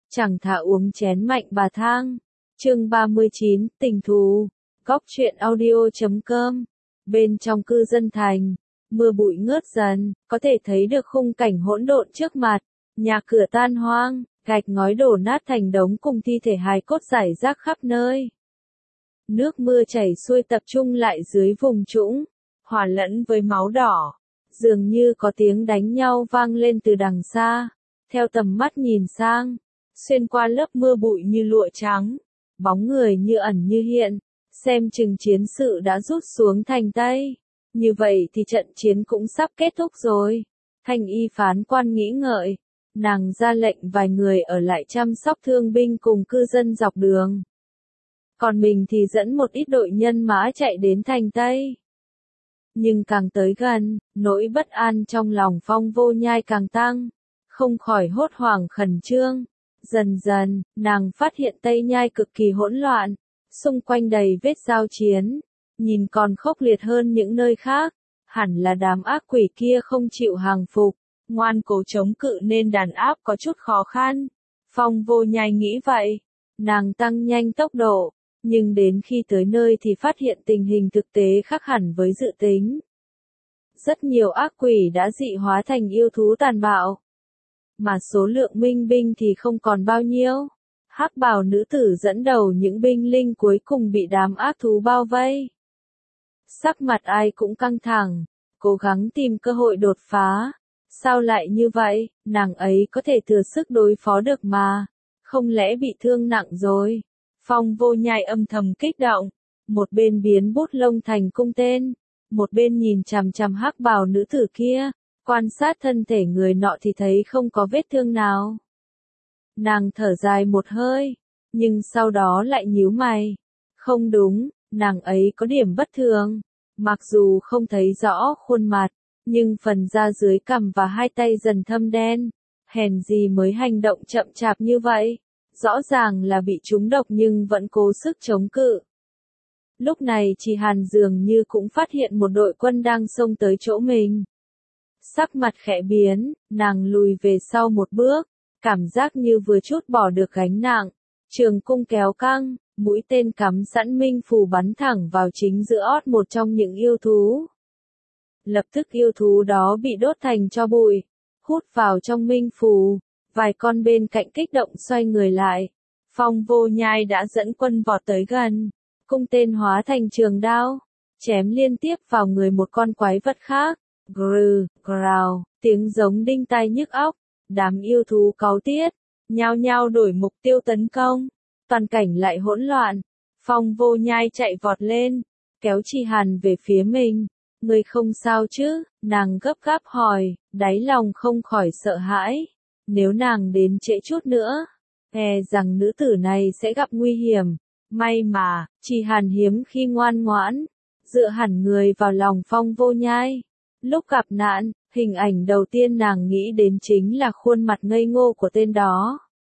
Chẳng thà uống chén mạnh bà thang. Chương 39, tình thù. Góc truyện audio.com. Bên trong cư dân thành, mưa bụi ngớt dần, có thể thấy được khung cảnh hỗn độn trước mặt. Nhà cửa tan hoang, gạch ngói đổ nát thành đống cùng thi thể hài cốt rải rác khắp nơi. Nước mưa chảy xuôi tập trung lại dưới vùng trũng, hòa lẫn với máu đỏ. Dường như có tiếng đánh nhau vang lên từ đằng xa. Theo tầm mắt nhìn sang, xuyên qua lớp mưa bụi như lụa trắng, bóng người như ẩn như hiện, xem chừng chiến sự đã rút xuống thành Tây. Như vậy thì trận chiến cũng sắp kết thúc rồi. Thanh y phán quan nghĩ ngợi, nàng ra lệnh vài người ở lại chăm sóc thương binh cùng cư dân dọc đường. Còn mình thì dẫn một ít đội nhân mã chạy đến thành Tây. Nhưng càng tới gần, nỗi bất an trong lòng Phong Vô Nhai càng tăng, không khỏi hốt hoảng khẩn trương. Dần dần, nàng phát hiện Tây Nhai cực kỳ hỗn loạn, xung quanh đầy vết giao chiến, nhìn còn khốc liệt hơn những nơi khác, hẳn là đám ác quỷ kia không chịu hàng phục, ngoan cố chống cự nên đàn áp có chút khó khăn. Phong Vô Nhai nghĩ vậy, nàng tăng nhanh tốc độ, nhưng đến khi tới nơi thì phát hiện tình hình thực tế khác hẳn với dự tính. Rất nhiều ác quỷ đã dị hóa thành yêu thú tàn bạo, mà số lượng minh binh thì không còn bao nhiêu. Hắc bào nữ tử dẫn đầu những binh linh cuối cùng bị đám ác thú bao vây. Sắc mặt ai cũng căng thẳng, cố gắng tìm cơ hội đột phá. Sao lại như vậy, nàng ấy có thể thừa sức đối phó được mà, không lẽ bị thương nặng rồi? Phong Vô Nhai âm thầm kích động, một bên biến bút lông thành cung tên, một bên nhìn chằm chằm hắc bào nữ tử kia, quan sát thân thể người nọ thì thấy không có vết thương nào. Nàng thở dài một hơi, nhưng sau đó lại nhíu mày. Không đúng, nàng ấy có điểm bất thường. Mặc dù không thấy rõ khuôn mặt, nhưng phần da dưới cằm và hai tay dần thâm đen. Hèn gì mới hành động chậm chạp như vậy. Rõ ràng là bị trúng độc nhưng vẫn cố sức chống cự. Lúc này Chỉ Hàn dường như cũng phát hiện một đội quân đang xông tới chỗ mình. Sắc mặt khẽ biến, nàng lùi về sau một bước, cảm giác như vừa chút bỏ được gánh nặng. Trường cung kéo căng, mũi tên cắm sẵn minh phù bắn thẳng vào chính giữa ót một trong những yêu thú. Lập tức yêu thú đó bị đốt thành tro bụi, hút vào trong minh phù. Vài con bên cạnh kích động xoay người lại. Phong Vô Nhai đã dẫn quân vọt tới gần, cung tên hóa thành trường đao, chém liên tiếp vào người một con quái vật khác. Grừ, grào, tiếng giống đinh tai nhức óc, đám yêu thú cáu tiết, nhao nhao đổi mục tiêu tấn công, toàn cảnh lại hỗn loạn. Phong Vô Nhai chạy vọt lên, kéo Chỉ Hàn về phía mình. Người không sao chứ? Nàng gấp gáp hỏi, đáy lòng không khỏi sợ hãi. Nếu nàng đến trễ chút nữa, e rằng nữ tử này sẽ gặp nguy hiểm. May mà, Chỉ Hàn hiếm khi ngoan ngoãn, dựa hẳn người vào lòng Phong Vô Nhai. Lúc gặp nạn, hình ảnh đầu tiên nàng nghĩ đến chính là khuôn mặt ngây ngô của tên đó.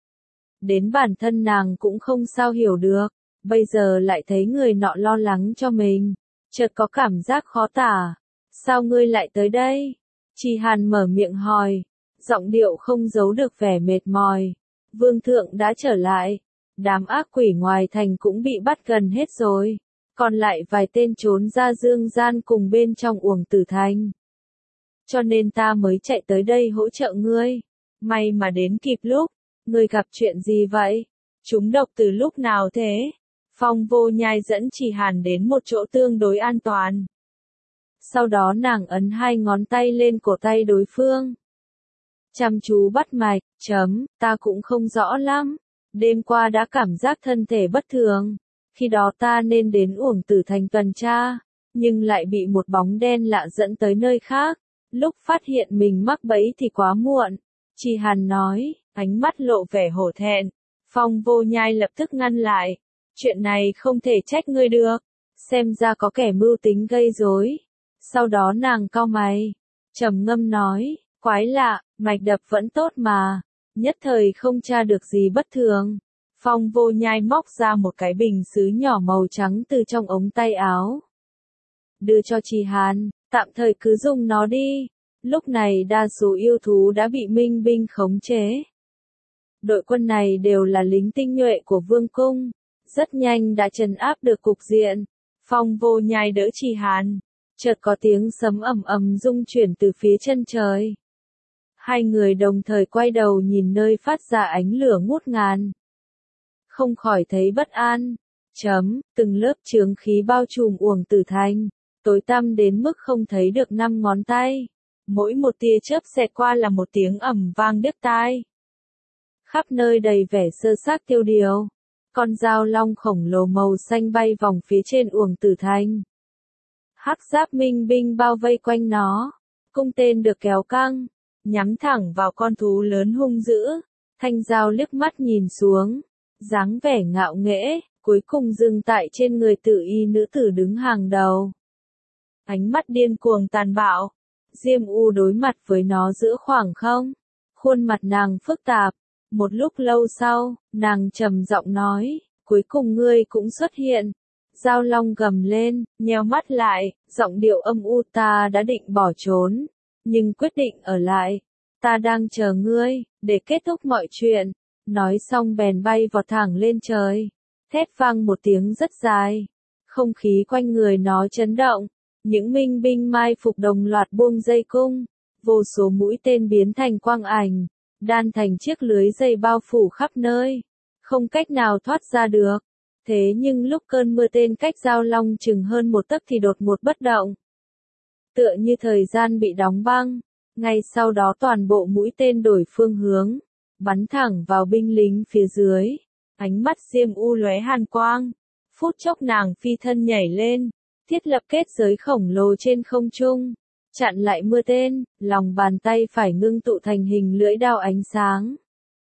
Đến bản thân nàng cũng không sao hiểu được, bây giờ lại thấy người nọ lo lắng cho mình, chợt có cảm giác khó tả. Sao ngươi lại tới đây? Chỉ Hàn mở miệng hỏi, giọng điệu không giấu được vẻ mệt mỏi. Vương thượng đã trở lại, đám ác quỷ ngoài thành cũng bị bắt gần hết rồi, còn lại vài tên trốn ra dương gian cùng bên trong Uổng Tử Thành. Cho nên ta mới chạy tới đây hỗ trợ ngươi. May mà đến kịp lúc. Ngươi gặp chuyện gì vậy? Trúng độc từ lúc nào thế? Phong Vô Nhai dẫn Chỉ Hàn đến một chỗ tương đối an toàn. Sau đó nàng ấn hai ngón tay lên cổ tay đối phương. Chăm chú bắt mạch, ta cũng không rõ lắm. Đêm qua đã cảm giác thân thể bất thường. Khi đó ta nên đến Uổng Tử Thành tuần tra, nhưng lại bị một bóng đen lạ dẫn tới nơi khác. Lúc phát hiện mình mắc bẫy thì quá muộn. Chỉ Hàn nói, ánh mắt lộ vẻ hổ thẹn. Phong Vô Nhai lập tức ngăn lại. Chuyện này không thể trách ngươi được. Xem ra có kẻ mưu tính gây rối. Sau đó nàng cau mày, trầm ngâm nói, quái lạ, mạch đập vẫn tốt mà. Nhất thời không tra được gì bất thường. Phong Vô Nhai móc ra một cái bình sứ nhỏ màu trắng từ trong ống tay áo. Đưa cho Chỉ Hàn, tạm thời cứ dùng nó đi. Lúc này đa số yêu thú đã bị minh binh khống chế. Đội quân này đều là lính tinh nhuệ của vương cung, rất nhanh đã trấn áp được cục diện. Phong Vô Nhai đỡ Trì Hàn, chợt có tiếng sấm ầm ầm rung chuyển từ phía chân trời. Hai người đồng thời quay đầu nhìn nơi phát ra ánh lửa ngút ngàn. Không khỏi thấy bất an. Từng lớp chướng khí bao trùm Uổng Tử Thành, tối tăm đến mức không thấy được 5 ngón tay. Mỗi một tia chớp xẹt qua là một tiếng ầm vang điếc tai. Khắp nơi đầy vẻ sơ xác tiêu điều. Con dao long khổng lồ màu xanh bay vòng phía trên Uổng Tử Thành. Hắc giáp minh binh bao vây quanh nó. Cung tên được kéo căng, nhắm thẳng vào con thú lớn hung dữ. Thanh dao liếc mắt nhìn xuống, dáng vẻ ngạo nghễ, cuối cùng dừng tại trên người Tử Y nữ tử đứng hàng đầu. Ánh mắt điên cuồng tàn bạo, Diêm U đối mặt với nó giữa khoảng không. Khuôn mặt nàng phức tạp, một lúc lâu sau, nàng trầm giọng nói, cuối cùng ngươi cũng xuất hiện. Dao long gầm lên, nheo mắt lại, giọng điệu âm u, ta đã định bỏ trốn, nhưng quyết định ở lại. Ta đang chờ ngươi, để kết thúc mọi chuyện. Nói xong bèn bay vọt thẳng lên trời. Thét vang một tiếng rất dài. Không khí quanh người nó chấn động. Những minh binh mai phục đồng loạt buông dây cung. Vô số mũi tên biến thành quang ảnh, đan thành chiếc lưới dây bao phủ khắp nơi. Không cách nào thoát ra được. Thế nhưng lúc cơn mưa tên cách Dao Long chừng hơn một tấc thì đột ngột bất động. Tựa như thời gian bị đóng băng. Ngay sau đó toàn bộ mũi tên đổi phương hướng, bắn thẳng vào binh lính phía dưới. Ánh mắt Diêm U lóe hàn quang. Phút chốc nàng phi thân nhảy lên, thiết lập kết giới khổng lồ trên không trung, chặn lại mưa tên, lòng bàn tay phải ngưng tụ thành hình lưỡi đao ánh sáng.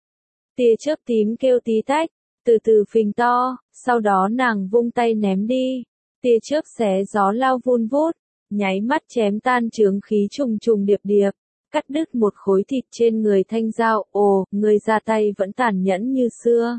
Tia chớp tím kêu tí tách, từ từ phình to, sau đó nàng vung tay ném đi. Tia chớp xé gió lao vun vút, nháy mắt chém tan chướng khí trùng trùng điệp điệp, cắt đứt một khối thịt trên người Thanh Dao. Ồ, người ra tay vẫn tàn nhẫn như xưa.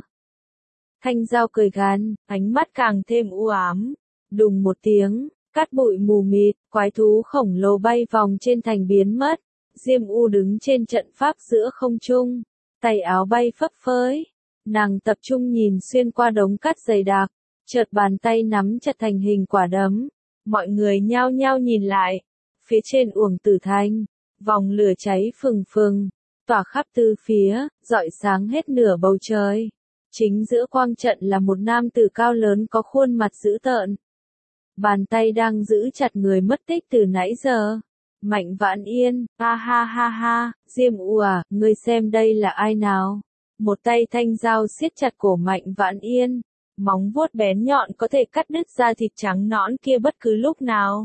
Thanh Dao cười gằn, ánh mắt càng thêm u ám. Đùng một tiếng, cát bụi mù mịt, quái thú khổng lồ bay vòng trên thành biến mất. Diêm U đứng trên trận pháp giữa không trung, tay áo bay phấp phới. Nàng tập trung nhìn xuyên qua đống cát dày đặc, chợt bàn tay nắm chặt thành hình quả đấm. Mọi người nhao nhao nhìn lại. Phía trên Uổng Tử Thành, vòng lửa cháy phừng phừng, tỏa khắp tứ phía, rọi sáng hết nửa bầu trời. Chính giữa quang trận là một nam tử cao lớn có khuôn mặt dữ tợn. Bàn tay đang giữ chặt người mất tích từ nãy giờ. Mạnh Vãn Yên, ha ha ha ha, Diêm U à, ngươi xem đây là ai nào? Một tay Thanh Dao siết chặt cổ Mạnh Vãn Yên. Móng vuốt bén nhọn có thể cắt đứt da thịt trắng nõn kia bất cứ lúc nào.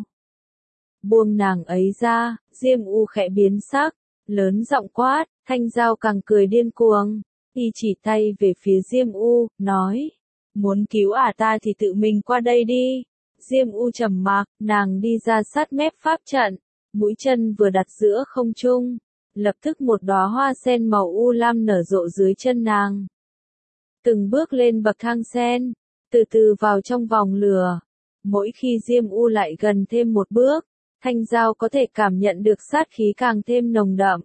Buông nàng ấy ra, Diêm U khẽ biến sắc, lớn giọng quát. Thanh Dao càng cười điên cuồng. Y chỉ tay về phía Diêm U, nói, muốn cứu ta thì tự mình qua đây đi. Diêm U trầm mặc, nàng đi ra sát mép pháp trận, mũi chân vừa đặt giữa không trung, lập tức một đóa hoa sen màu u lam nở rộ dưới chân nàng. Từng bước lên bậc thang sen, từ từ vào trong vòng lửa. Mỗi khi Diêm U lại gần thêm một bước, Thanh Dao có thể cảm nhận được sát khí càng thêm nồng đậm.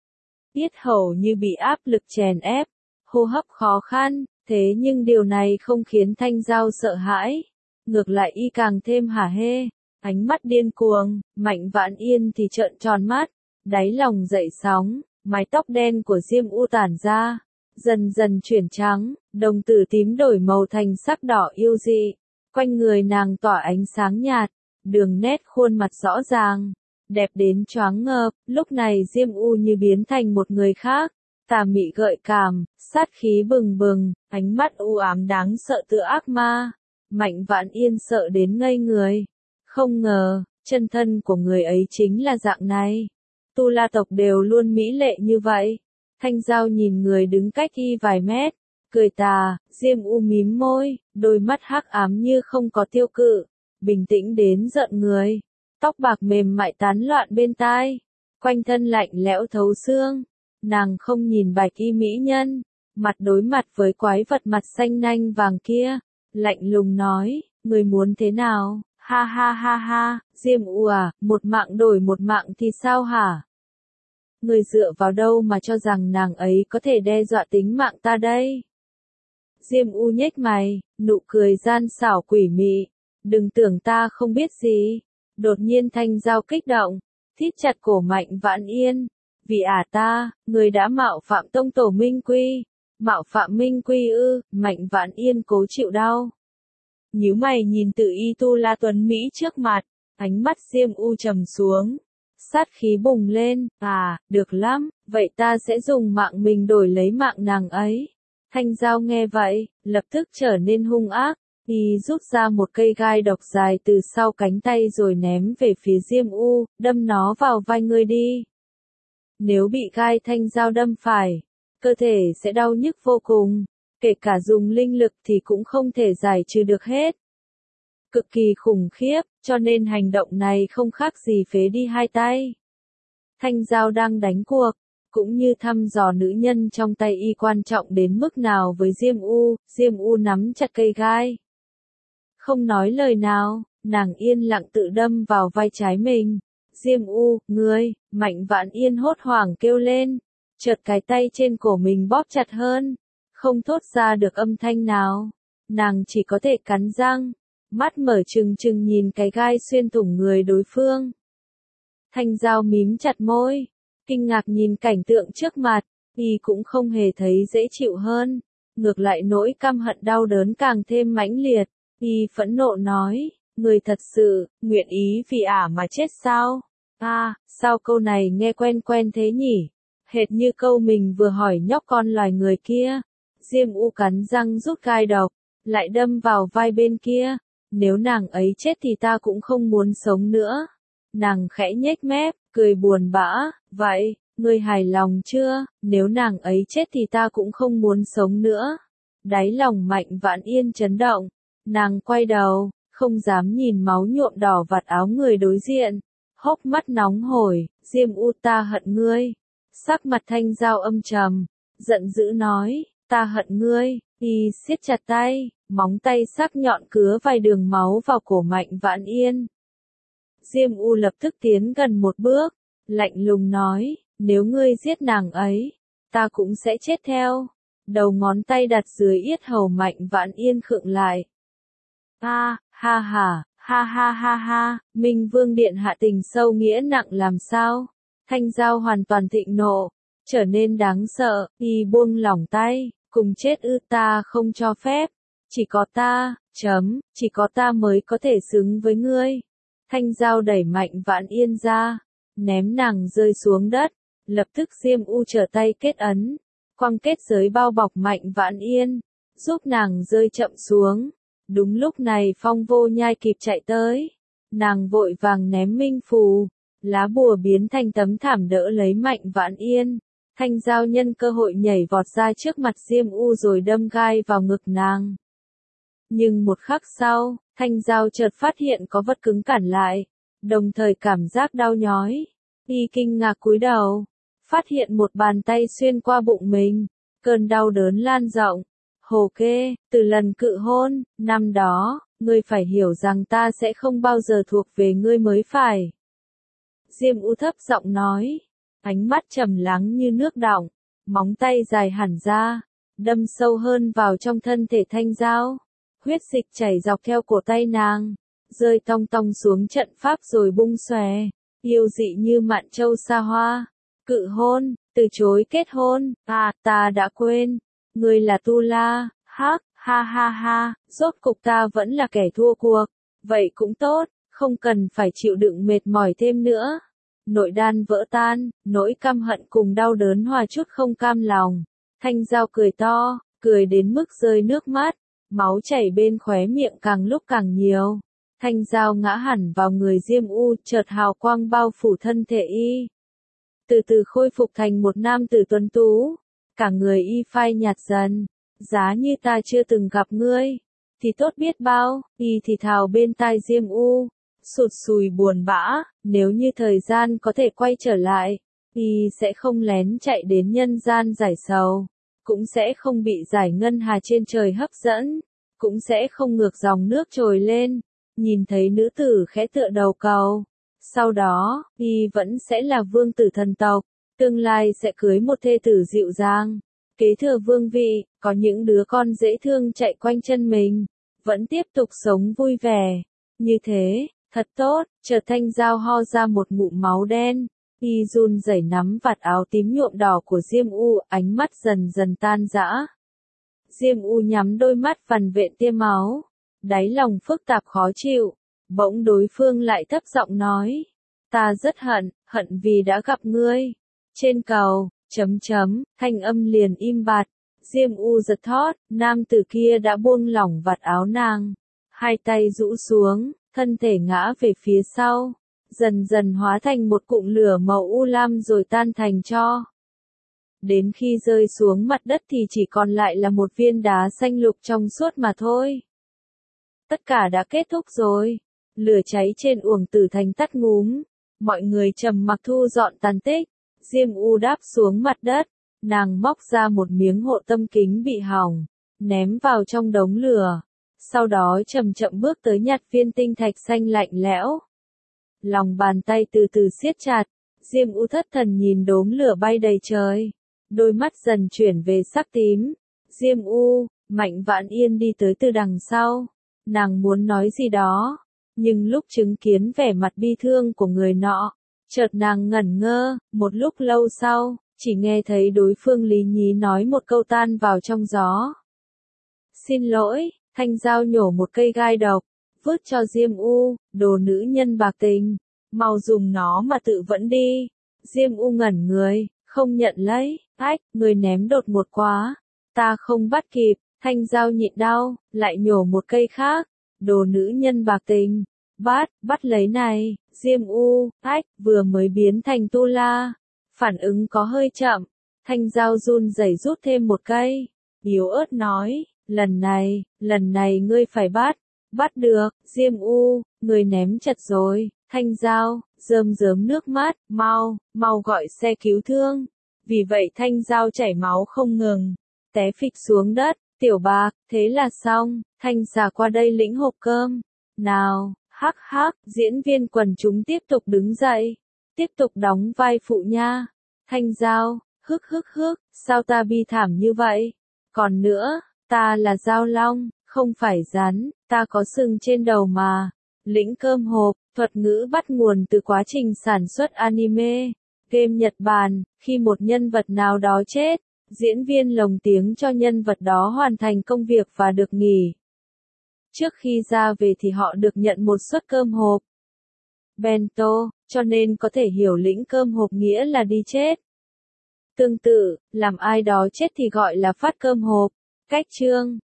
Yết hầu như bị áp lực chèn ép, hô hấp khó khăn, thế nhưng điều này không khiến Thanh Dao sợ hãi. Ngược lại y càng thêm hả hê, ánh mắt điên cuồng. Mạnh Vãn Yên thì trợn tròn mắt, đáy lòng dậy sóng, mái tóc đen của Diêm U tản ra, dần dần chuyển trắng, đồng tử tím đổi màu thành sắc đỏ yêu dị. Quanh người nàng tỏa ánh sáng nhạt, đường nét khuôn mặt rõ ràng, đẹp đến choáng ngợp. Lúc này Diêm U như biến thành một người khác, tà mị gợi cảm, sát khí bừng bừng, ánh mắt u ám đáng sợ tựa ác ma. Mạnh Vãn Yên sợ đến ngây người. Không ngờ, chân thân của người ấy chính là dạng này. Tu La tộc đều luôn mỹ lệ như vậy. Thanh Dao nhìn người đứng cách y vài mét, cười tà. Diêm U mím môi, đôi mắt hắc ám như không có tiêu cự, bình tĩnh đến giận người. Tóc bạc mềm mại tán loạn bên tai, quanh thân lạnh lẽo thấu xương. Nàng không nhìn bạch y mỹ nhân, mặt đối mặt với quái vật mặt xanh nanh vàng kia, lạnh lùng nói, người muốn thế nào? Ha ha ha ha, Diêm U à, một mạng đổi một mạng thì sao hả? Người dựa vào đâu mà cho rằng nàng ấy có thể đe dọa tính mạng ta đây? Diêm U nhếch mày, nụ cười gian xảo quỷ mị. Đừng tưởng ta không biết gì. Đột nhiên Thanh Giao kích động, thít chặt cổ Mạnh Vãn Yên. Vì ta, người đã mạo phạm tông tổ Minh Quy. Mạo phạm Minh Quy ư? Mạnh Vãn Yên cố chịu đau. Nhíu mày nhìn Từ Y Tu La tuấn Mỹ trước mặt, ánh mắt Diêm U trầm xuống. Sát khí bùng lên, được lắm, vậy ta sẽ dùng mạng mình đổi lấy mạng nàng ấy. Thanh Giao nghe vậy, lập tức trở nên hung ác, y rút ra một cây gai độc dài từ sau cánh tay rồi ném về phía Diêm U, đâm nó vào vai ngươi đi. Nếu bị gai Thanh Giao đâm phải, cơ thể sẽ đau nhức vô cùng, kể cả dùng linh lực thì cũng không thể giải trừ được hết. Cực kỳ khủng khiếp, cho nên hành động này không khác gì phế đi hai tay. Thanh Giao đang đánh cuộc, cũng như thăm dò nữ nhân trong tay y quan trọng đến mức nào với Diêm U nắm chặt cây gai. Không nói lời nào, nàng yên lặng tự đâm vào vai trái mình. Diêm U, ngươi, Mạnh Vãn Yên hốt hoảng kêu lên, chợt cái tay trên cổ mình bóp chặt hơn, không thốt ra được âm thanh nào. Nàng chỉ có thể cắn răng, mắt mở trừng trừng nhìn cái gai xuyên thủng người đối phương. Thanh Giao mím chặt môi, kinh ngạc nhìn cảnh tượng trước mặt, y cũng không hề thấy dễ chịu hơn, ngược lại nỗi căm hận đau đớn càng thêm mãnh liệt, y phẫn nộ nói, người thật sự, nguyện ý vì mà chết sao? Sao câu này nghe quen quen thế nhỉ? Hệt như câu mình vừa hỏi nhóc con loài người kia. Diêm U cắn răng rút gai độc, lại đâm vào vai bên kia, nếu nàng ấy chết thì ta cũng không muốn sống nữa. Nàng khẽ nhếch mép, cười buồn bã, vậy, ngươi hài lòng chưa? Nếu nàng ấy chết thì ta cũng không muốn sống nữa. Đáy lòng Mạnh Vãn Yên chấn động, nàng quay đầu, không dám nhìn máu nhuộm đỏ vạt áo người đối diện, hốc mắt nóng hổi, Diêm U ta hận ngươi. Sắc mặt Thanh Giao âm trầm, giận dữ nói, ta hận ngươi, y siết chặt tay, móng tay sắc nhọn cứa vài đường máu vào cổ Mạnh Vãn Yên. Diêm U lập tức tiến gần một bước, lạnh lùng nói, nếu ngươi giết nàng ấy, ta cũng sẽ chết theo. Đầu ngón tay đặt dưới yết hầu Mạnh Vãn Yên khựng lại. Ha ha, Minh Vương điện hạ tình sâu nghĩa nặng làm sao? Thanh Giao hoàn toàn thịnh nộ, trở nên đáng sợ, y buông lỏng tay, cùng chết ư? Ta không cho phép, chỉ có ta mới có thể xứng với ngươi. Thanh Giao đẩy Mạnh Vãn Yên ra, ném nàng rơi xuống đất, lập tức Diêm U trở tay kết ấn, quăng kết giới bao bọc Mạnh Vãn Yên, giúp nàng rơi chậm xuống. Đúng lúc này Phong Vô Nhai kịp chạy tới, nàng vội vàng ném minh phù, lá bùa biến thành tấm thảm đỡ lấy Mạnh Vãn Yên. Thanh Giao nhân cơ hội nhảy vọt ra trước mặt Diêm U rồi đâm gai vào ngực nàng. Nhưng một khắc sau, Thanh Giao chợt phát hiện có vật cứng cản lại, đồng thời cảm giác đau nhói. Y kinh ngạc cúi đầu, phát hiện một bàn tay xuyên qua bụng mình, cơn đau đớn lan rộng. Hồ Kê, từ lần cự hôn, năm đó, ngươi phải hiểu rằng ta sẽ không bao giờ thuộc về ngươi mới phải. Diêm U thấp giọng nói, ánh mắt trầm lắng như nước đọng, móng tay dài hẳn ra, đâm sâu hơn vào trong thân thể Thanh Giao. Huyết dịch chảy dọc theo cổ tay nàng, rơi tong tong xuống trận pháp rồi bung xòe, yêu dị như mạn châu xa hoa. Cự hôn, từ chối kết hôn, ta đã quên, ngươi là Tu La, ha, rốt cục ta vẫn là kẻ thua cuộc, vậy cũng tốt, không cần phải chịu đựng mệt mỏi thêm nữa. Nội đan vỡ tan, nỗi căm hận cùng đau đớn hòa chút không cam lòng. Thanh Giao cười to, cười đến mức rơi nước mắt, máu chảy bên khóe miệng càng lúc càng nhiều. Thanh Giao ngã hẳn vào người Diêm U, chợt hào quang bao phủ thân thể y. Từ từ khôi phục thành một nam tử tuấn tú, cả người y phai nhạt dần. Giá như ta chưa từng gặp ngươi, thì tốt biết bao, y thì thào bên tai Diêm U, sụt sùi buồn bã, nếu như thời gian có thể quay trở lại, y sẽ không lén chạy đến nhân gian giải sầu, cũng sẽ không bị giải ngân hà trên trời hấp dẫn, cũng sẽ không ngược dòng nước trồi lên, nhìn thấy nữ tử khẽ tựa đầu cầu. Sau đó, y vẫn sẽ là vương tử thần tộc, Tương lai sẽ cưới một thê tử dịu dàng, kế thừa vương vị, có những đứa con dễ thương chạy quanh chân mình, vẫn tiếp tục sống vui vẻ. Như thế, thật tốt, chợt Thanh Giao ho ra một ngụm máu đen. Y run rẩy nắm vạt áo tím nhuộm đỏ của Diêm U, ánh mắt dần dần tan rã. Diêm U nhắm đôi mắt vằn vện tia máu, đáy lòng phức tạp khó chịu. Bỗng đối phương lại thấp giọng nói, ta rất hận vì đã gặp ngươi. Trên cầu, thanh âm liền im bặt. Diêm U giật thót, nam tử kia đã buông lỏng vạt áo nàng. Hai tay rũ xuống, thân thể ngã về phía sau, dần dần hóa thành một cụm lửa màu u lam rồi tan thành tro. Đến khi rơi xuống mặt đất thì chỉ còn lại là một viên đá xanh lục trong suốt mà thôi. Tất cả đã kết thúc rồi. Lửa cháy trên Uổng Tử Thành tắt ngúm. Mọi người trầm mặc thu dọn tàn tích. Diêm U đáp xuống mặt đất. Nàng móc ra một miếng hộ tâm kính bị hỏng, ném vào trong đống lửa. Sau đó chậm chậm bước tới nhặt viên tinh thạch xanh lạnh lẽo. Lòng bàn tay từ từ siết chặt. Diêm U thất thần nhìn đốm lửa bay đầy trời. Đôi mắt dần chuyển về sắc tím. Diêm U, Mạnh Vãn Yên đi tới từ đằng sau. Nàng muốn nói gì đó, nhưng lúc chứng kiến vẻ mặt bi thương của người nọ, chợt nàng ngẩn ngơ. Một lúc lâu sau, chỉ nghe thấy đối phương lý nhí nói một câu tan vào trong gió. Xin lỗi, Thanh Giao nhổ một cây gai độc, vứt cho Diêm U, đồ nữ nhân bạc tình, mau dùng nó mà tự vẫn đi. Diêm U ngẩn người, không nhận lấy. Ách, người ném đột ngột quá, ta không bắt kịp. Thanh Giao nhịn đau, lại nhổ một cây khác. Đồ nữ nhân bạc tình, bắt lấy này. Diêm U, ách, vừa mới biến thành tu la, phản ứng có hơi chậm. Thanh Giao run rẩy rút thêm một cây, yếu ớt nói, lần này ngươi phải bắt được. Diêm U, người ném chật rồi. Thanh Giao, rơm rớm nước mắt, mau gọi xe cứu thương. Vì vậy Thanh Giao chảy máu không ngừng, té phịch xuống đất. Tiểu Bạc, thế là xong, Thanh xà qua đây lĩnh hộp cơm. Nào, hắc, diễn viên quần chúng tiếp tục đứng dậy, tiếp tục đóng vai phụ nha. Thanh Giao, hức, sao ta bi thảm như vậy? Còn nữa, ta là Giao Long, không phải rắn, ta có sừng trên đầu mà. Lĩnh cơm hộp, thuật ngữ bắt nguồn từ quá trình sản xuất anime, game Nhật Bản, khi một nhân vật nào đó chết, diễn viên lồng tiếng cho nhân vật đó hoàn thành công việc và được nghỉ. Trước khi ra về thì họ được nhận một suất cơm hộp. Bento, cho nên có thể hiểu lĩnh cơm hộp nghĩa là đi chết. Tương tự, làm ai đó chết thì gọi là phát cơm hộp. Cách chương